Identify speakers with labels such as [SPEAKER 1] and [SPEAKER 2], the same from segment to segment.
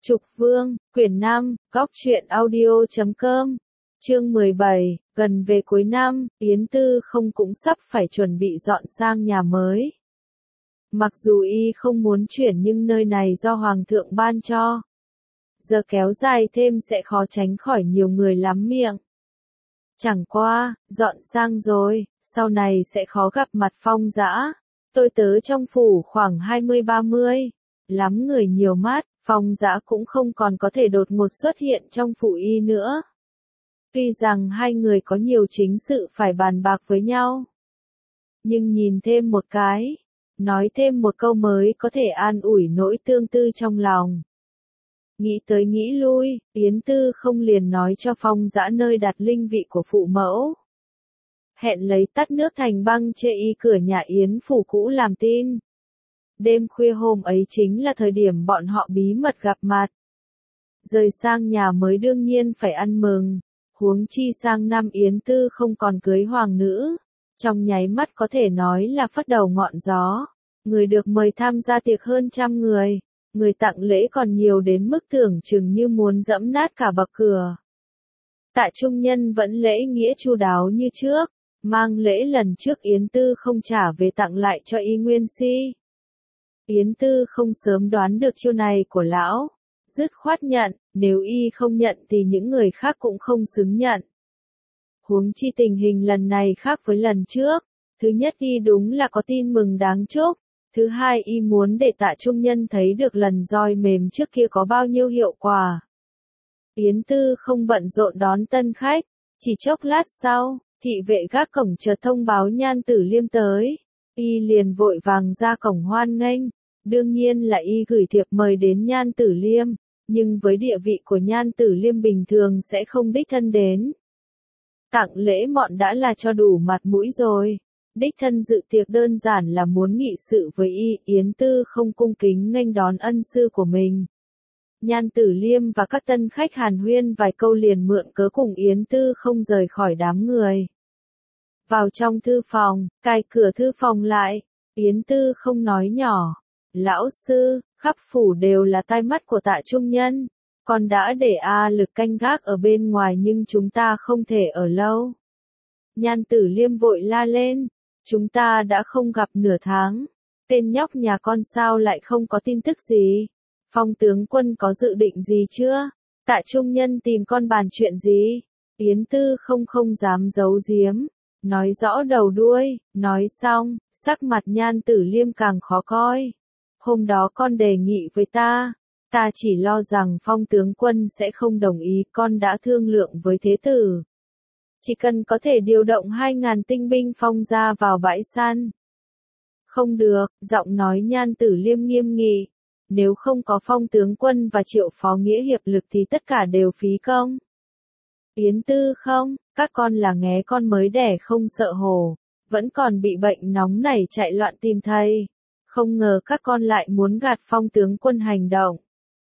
[SPEAKER 1] Trục Vương, quyển 5, góc truyện audio.com, chương 17, gần về cuối năm, Yến Tư không cũng sắp phải chuẩn bị dọn sang nhà mới. Mặc dù y không muốn chuyển nhưng nơi này do Hoàng thượng ban cho. Giờ kéo dài thêm sẽ khó tránh khỏi nhiều người lắm miệng. Chẳng qua, dọn sang rồi, sau này sẽ khó gặp mặt Phong Dã. Tôi tớ trong phủ khoảng 20-30, lắm người nhiều mắt, Phong Dã cũng không còn có thể đột ngột xuất hiện trong phủ y nữa. Tuy rằng hai người có nhiều chính sự phải bàn bạc với nhau, nhưng nhìn thêm một cái, nói thêm một câu mới có thể an ủi nỗi tương tư trong lòng. Nghĩ tới nghĩ lui, Yến Tư không liền nói cho Phong Dã nơi đặt linh vị của phụ mẫu. Hẹn lấy tắt nước thành băng chê y cửa nhà Yến phủ cũ làm tin. Đêm khuya hôm ấy chính là thời điểm bọn họ bí mật gặp mặt. Rời sang nhà mới đương nhiên phải ăn mừng, huống chi sang năm Yến Tư không còn cưới hoàng nữ. Trong nháy mắt có thể nói là phất đầu ngọn gió. Người được mời tham gia tiệc hơn 100 người. Người tặng lễ còn nhiều đến mức tưởng chừng như muốn dẫm nát cả bậc cửa. Tạ Trung Nhân vẫn lễ nghĩa chu đáo như trước, mang lễ lần trước Yến Tư không trả về tặng lại cho Y Nguyên Si. Yến Tư không sớm đoán được chiêu này của lão, dứt khoát nhận, nếu y không nhận thì những người khác cũng không xứng nhận. Huống chi tình hình lần này khác với lần trước, thứ nhất y đúng là có tin mừng đáng chúc. Thứ hai y muốn để Tạ Trung Nhân thấy được lần roi mềm trước kia có bao nhiêu hiệu quả. Yến Tư không bận rộn đón tân khách, chỉ chốc lát sau, thị vệ gác cổng chợt thông báo Nhan Tử Liêm tới. Y liền vội vàng ra cổng hoan nghênh, đương nhiên là y gửi thiệp mời đến Nhan Tử Liêm, nhưng với địa vị của Nhan Tử Liêm bình thường sẽ không đích thân đến. Tặng lễ mọn đã là cho đủ mặt mũi rồi. Đích thân dự tiệc đơn giản là muốn nghị sự với y, Yến Tư không cung kính nghênh đón ân sư của mình. Nhan Tử Liêm và các tân khách hàn huyên vài câu liền mượn cớ cùng Yến Tư không rời khỏi đám người. Vào trong thư phòng, cài cửa thư phòng lại, Yến Tư không nói nhỏ. Lão sư, khắp phủ đều là tai mắt của Tạ Trung Nhân. Con đã để lực canh gác ở bên ngoài nhưng chúng ta không thể ở lâu. Nhan Tử Liêm vội la lên. Chúng ta đã không gặp nửa tháng. Tên nhóc nhà con sao lại không có tin tức gì? Phong tướng quân có dự định gì chưa? Tạ Trung Nhân tìm con bàn chuyện gì? Yến Tư không dám giấu giếm. Nói rõ đầu đuôi, nói xong, sắc mặt Nhan Tử Liêm càng khó coi. Hôm đó con đề nghị với ta chỉ lo rằng Phong tướng quân sẽ không đồng ý, con đã thương lượng với thế tử. Chỉ cần có thể điều động 2.000 tinh binh Phong ra vào bãi săn. Không được, giọng nói Nhan Tử Liêm nghiêm nghị. Nếu không có Phong tướng quân và Triệu phó nghĩa hiệp lực thì tất cả đều phí công. Yến Tư không, các con là nghé con mới đẻ không sợ hổ, vẫn còn bị bệnh nóng nảy chạy loạn tìm thầy. Không ngờ các con lại muốn gạt Phong tướng quân hành động.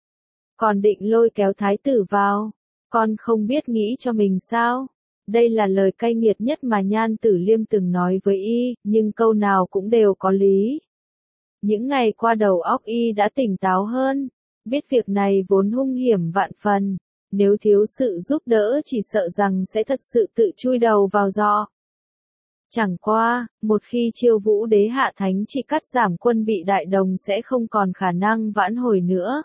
[SPEAKER 1] Còn định lôi kéo thái tử vào, con không biết nghĩ cho mình sao? Đây là lời cay nghiệt nhất mà Nhan Tử Liêm từng nói với y, nhưng câu nào cũng đều có lý. Những ngày qua đầu óc y đã tỉnh táo hơn, biết việc này vốn hung hiểm vạn phần, nếu thiếu sự giúp đỡ chỉ sợ rằng sẽ thật sự tự chui đầu vào giọ. Chẳng qua, một khi Chiêu Vũ Đế hạ thánh chỉ cắt giảm quân bị Đại Đồng sẽ không còn khả năng vãn hồi nữa.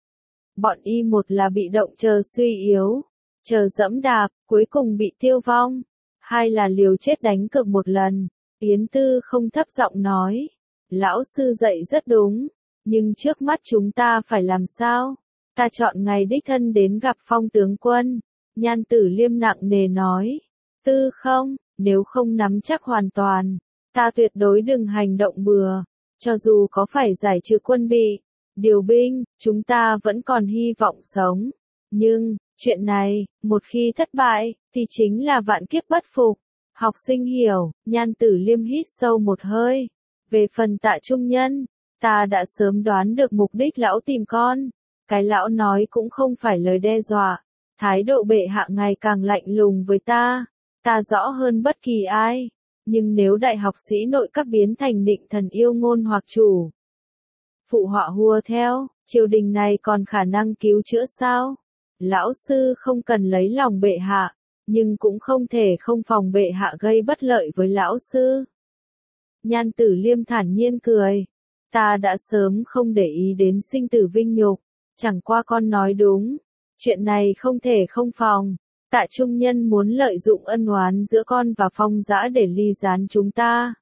[SPEAKER 1] Bọn y một là bị động chờ suy yếu, chờ dẫm đạp, cuối cùng bị tiêu vong. Hai là liều chết đánh cược một lần. Yến Tư không thấp giọng nói. Lão sư dạy rất đúng. Nhưng trước mắt chúng ta phải làm sao? Ta chọn ngày đích thân đến gặp Phong tướng quân. Nhan Tử Liêm nặng nề nói. Tư không, nếu không nắm chắc hoàn toàn, ta tuyệt đối đừng hành động bừa. Cho dù có phải giải trừ quân bị, điều binh, chúng ta vẫn còn hy vọng sống. Nhưng, chuyện này, một khi thất bại, thì chính là vạn kiếp bất phục. Học sinh hiểu, Nhan Tử Liêm hít sâu một hơi. Về phần Tạ Trung Nhân, ta đã sớm đoán được mục đích lão tìm con. Cái lão nói cũng không phải lời đe dọa. Thái độ bệ hạ ngày càng lạnh lùng với ta. Ta rõ hơn bất kỳ ai. Nhưng nếu đại học sĩ nội các biến thành định thần yêu ngôn hoặc chủ, phụ họa hùa theo, Triều đình này còn khả năng cứu chữa sao? Lão sư không cần lấy lòng bệ hạ, nhưng cũng không thể không phòng bệ hạ gây bất lợi với lão sư. Nhan Tử Liêm thản nhiên cười. Ta đã sớm không để ý đến sinh tử vinh nhục, chẳng qua con nói đúng. Chuyện này không thể không phòng. Tạ Trung Nhân muốn lợi dụng ân oán giữa con và Phong Dã để ly gián chúng ta.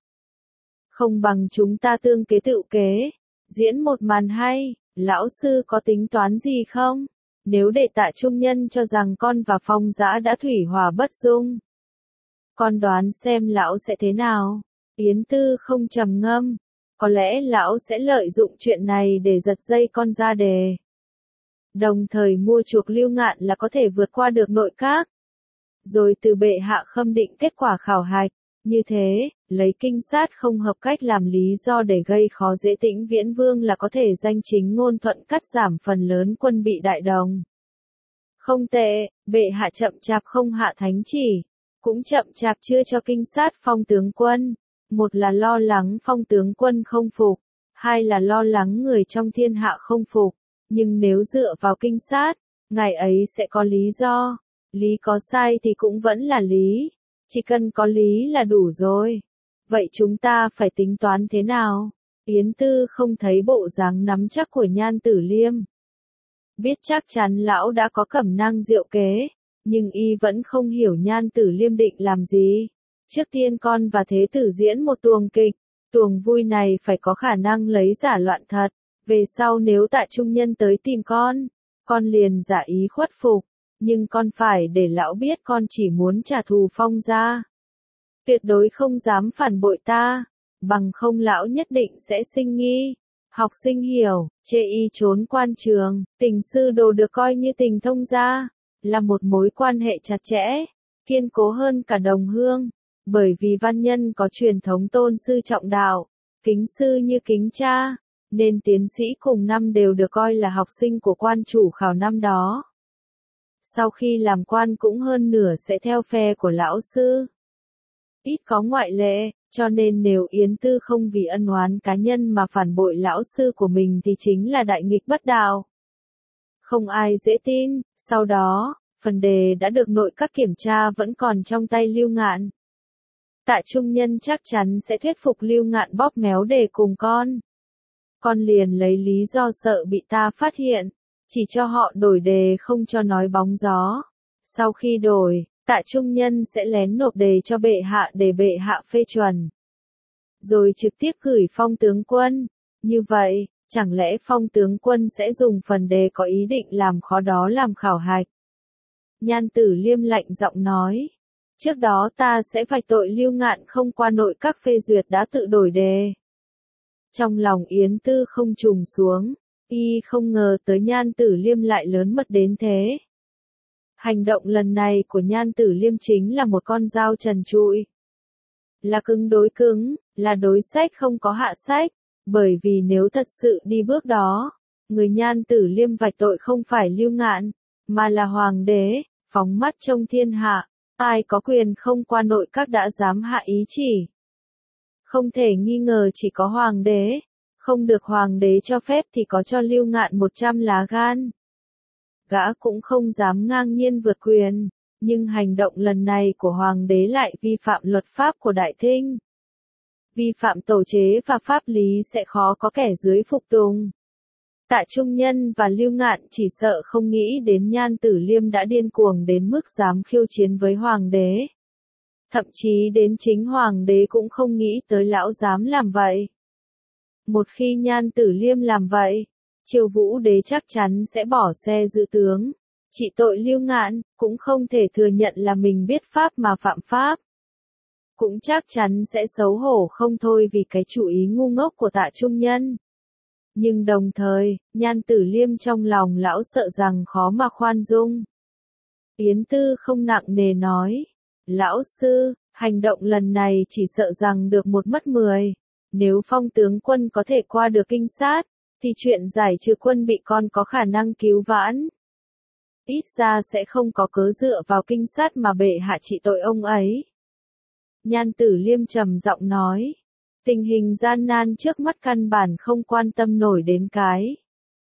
[SPEAKER 1] Không bằng chúng ta tương kế tự kế, diễn một màn hay. Lão sư có tính toán gì không? Nếu để Tạ Trung Nhân cho rằng con và Phong Dã đã thủy hòa bất dung, con đoán xem lão sẽ thế nào? Yến Tư không trầm ngâm. Có lẽ lão sẽ lợi dụng chuyện này để giật dây con ra đề. Đồng thời mua chuộc Lưu Ngạn là có thể vượt qua được nội các. Rồi từ bệ hạ khâm định kết quả khảo hạch. Như thế, lấy kinh sát không hợp cách làm lý do để gây khó dễ Tĩnh Viễn Vương là có thể danh chính ngôn thuận cắt giảm phần lớn quân bị đại đồng. Không tệ, bệ hạ chậm chạp không hạ thánh chỉ, cũng chậm chạp chưa cho kinh sát phong tướng quân. Một là lo lắng phong tướng quân không phục, hai là lo lắng người trong thiên hạ không phục. Nhưng nếu dựa vào kinh sát, ngài ấy sẽ có lý do. Lý có sai thì cũng vẫn là lý. Chỉ cần có lý là đủ rồi. Vậy chúng ta phải tính toán thế nào? Yến Tư không thấy bộ dáng nắm chắc của Nhan Tử Liêm. Biết chắc chắn lão đã có cẩm năng diệu kế, nhưng y vẫn không hiểu Nhan Tử Liêm định làm gì. Trước tiên con và thế tử diễn một tuồng kịch, tuồng vui này phải có khả năng lấy giả loạn thật. Về sau nếu Tạ Trung Nhân tới tìm con liền giả ý khuất phục. Nhưng con phải để lão biết con chỉ muốn trả thù Phong gia. Tuyệt đối không dám phản bội ta, bằng không lão nhất định sẽ sinh nghi. Học sinh hiểu, chê y trốn quan trường, tình sư đồ được coi như tình thông gia, là một mối quan hệ chặt chẽ, kiên cố hơn cả đồng hương. Bởi vì văn nhân có truyền thống tôn sư trọng đạo, kính sư như kính cha, nên tiến sĩ cùng năm đều được coi là học sinh của quan chủ khảo năm đó. Sau khi làm quan cũng hơn nửa sẽ theo phe của lão sư. Ít có ngoại lệ, cho nên nếu Yến Tư không vì ân oán cá nhân mà phản bội lão sư của mình thì chính là đại nghịch bất đạo. Không ai dễ tin, sau đó, phần đề đã được nội các kiểm tra vẫn còn trong tay Lưu Ngạn. Tạ Trung Nhân chắc chắn sẽ thuyết phục Lưu Ngạn bóp méo đề cùng con. Con liền lấy lý do sợ bị ta phát hiện, chỉ cho họ đổi đề không cho nói bóng gió. Sau khi đổi, Tạ Trung Nhân sẽ lén nộp đề cho bệ hạ để bệ hạ phê chuẩn. Rồi trực tiếp gửi Phong tướng quân. Như vậy, chẳng lẽ Phong tướng quân sẽ dùng phần đề có ý định làm khó đó làm khảo hạch? Nhan Tử Liêm lạnh giọng nói. Trước đó ta sẽ vạch tội Lưu Ngạn không qua nội các phê duyệt đã tự đổi đề. Trong lòng Yến Tư không trùng xuống. Y không ngờ tới Nhan Tử Liêm lại lớn mật đến thế. Hành động lần này của Nhan Tử Liêm chính là một con dao trần trụi. Là cứng đối cứng, là đối sách không có hạ sách. Bởi vì nếu thật sự đi bước đó, người Nhan Tử Liêm vạch tội không phải Lưu Ngạn, mà là hoàng đế, phóng mắt trông thiên hạ. Ai có quyền không qua nội các đã dám hạ ý chỉ. Không thể nghi ngờ chỉ có hoàng đế. Không được hoàng đế cho phép thì có cho Lưu Ngạn 100 lá gan. Gã cũng không dám ngang nhiên vượt quyền, nhưng hành động lần này của hoàng đế lại vi phạm luật pháp của Đại Thinh. Vi phạm tổ chế và pháp lý sẽ khó có kẻ dưới phục tùng. Tạ Trung Nhân và Lưu Ngạn chỉ sợ không nghĩ đến Nhan Tử Liêm đã điên cuồng đến mức dám khiêu chiến với hoàng đế. Thậm chí đến chính hoàng đế cũng không nghĩ tới lão dám làm vậy. Một khi Nhan Tử Liêm làm vậy, Triều Vũ đế chắc chắn sẽ bỏ xe giữ tướng. Trị tội Lưu Ngạn, cũng không thể thừa nhận là mình biết pháp mà phạm pháp. Cũng chắc chắn sẽ xấu hổ không thôi vì cái chủ ý ngu ngốc của Tạ Trung Nhân. Nhưng đồng thời, Nhan Tử Liêm trong lòng lão sợ rằng khó mà khoan dung. Yến Tư không nặng nề nói. Lão sư, hành động lần này chỉ sợ rằng được một mất 10. Nếu Phong tướng quân có thể qua được kinh sát, thì chuyện giải trừ quân bị con có khả năng cứu vãn. Ít ra sẽ không có cớ dựa vào kinh sát mà bệ hạ trị tội ông ấy. Nhan Tử Liêm trầm giọng nói. Tình hình gian nan trước mắt căn bản không quan tâm nổi đến cái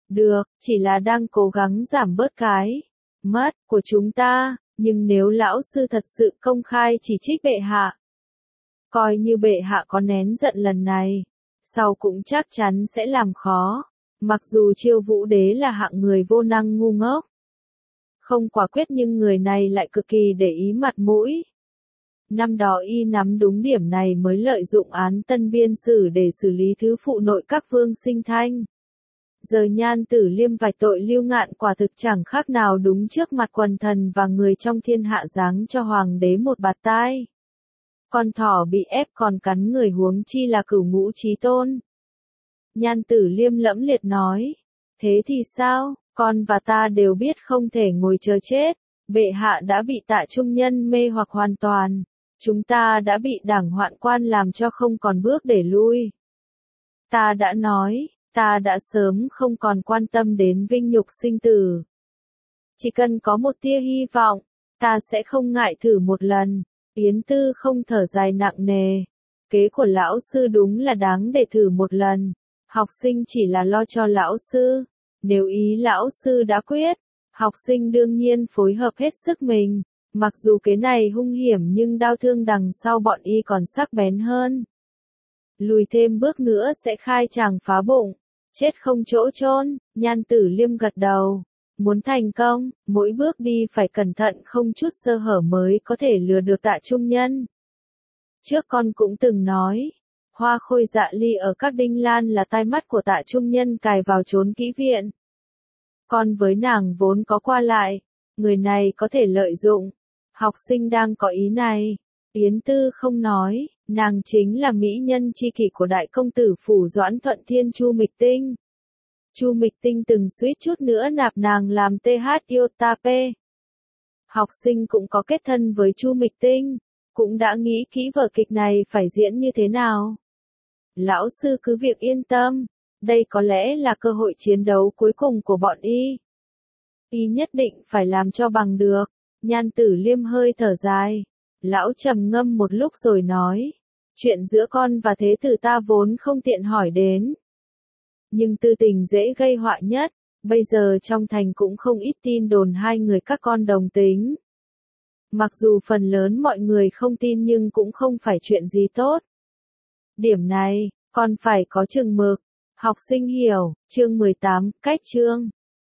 [SPEAKER 1] Được, chỉ là đang cố gắng giảm bớt cái mất của chúng ta, nhưng nếu lão sư thật sự công khai chỉ trích bệ hạ, coi như bệ hạ có nén giận lần này, sau cũng chắc chắn sẽ làm khó. Mặc dù Chiêu Vũ Đế là hạng người vô năng ngu ngốc, không quả quyết nhưng người này lại cực kỳ để ý mặt mũi. Năm đó y nắm đúng điểm này mới lợi dụng án Tân Biên Sử để xử lý thứ phụ nội các Vương Sinh Thanh. Giờ Nhan Tử Liêm vạch tội Lưu Ngạn quả thực chẳng khác nào đúng trước mặt quần thần và người trong thiên hạ giáng cho hoàng đế một bạt tai. Con thỏ bị ép còn cắn người huống chi là Cửu Ngũ Chí Tôn. Nhan Tử Liêm lẫm liệt nói, thế thì sao, con và ta đều biết không thể ngồi chờ chết, bệ hạ đã bị Tạ Trung Nhân mê hoặc hoàn toàn, chúng ta đã bị đảng hoạn quan làm cho không còn bước để lui. Ta đã nói, ta đã sớm không còn quan tâm đến vinh nhục sinh tử. Chỉ cần có một tia hy vọng, ta sẽ không ngại thử một lần. Yến Tư không thở dài nặng nề. Kế của lão sư đúng là đáng để thử một lần. Học sinh chỉ là lo cho lão sư. Nếu ý lão sư đã quyết, học sinh đương nhiên phối hợp hết sức mình. Mặc dù cái này hung hiểm nhưng đau thương đằng sau bọn y còn sắc bén hơn. Lùi thêm bước nữa sẽ khai tràng phá bụng. Chết không chỗ chôn. Nhan Tử Liêm gật đầu. Muốn thành công, mỗi bước đi phải cẩn thận không chút sơ hở mới có thể lừa được Tạ Trung Nhân. Trước con cũng từng nói, Hoa Khôi Dạ Ly ở các Đinh Lan là tai mắt của Tạ Trung Nhân cài vào trốn kỹ viện. Con với nàng vốn có qua lại, người này có thể lợi dụng. Học sinh đang có ý này. Yến Tư không nói, nàng chính là mỹ nhân tri kỷ của đại công tử phủ Doãn Thuận Thiên Chu Mịch Tinh. Chu Mịch Tinh từng suýt chút nữa nạp nàng làm TH Iotap. Học sinh cũng có kết thân với Chu Mịch Tinh, cũng đã nghĩ kỹ vở kịch này phải diễn như thế nào. Lão sư cứ việc yên tâm, đây có lẽ là cơ hội chiến đấu cuối cùng của bọn y. Y nhất định phải làm cho bằng được. Nhan Tử Liêm hơi thở dài. Lão trầm ngâm một lúc rồi nói, chuyện giữa con và thế tử ta vốn không tiện hỏi đến. Nhưng tư tình dễ gây họa nhất, bây giờ trong thành cũng không ít tin đồn hai người các con đồng tính. Mặc dù phần lớn mọi người không tin nhưng cũng không phải chuyện gì tốt. Điểm này, con phải có chừng mực. Học sinh hiểu, chương 18, cách chương.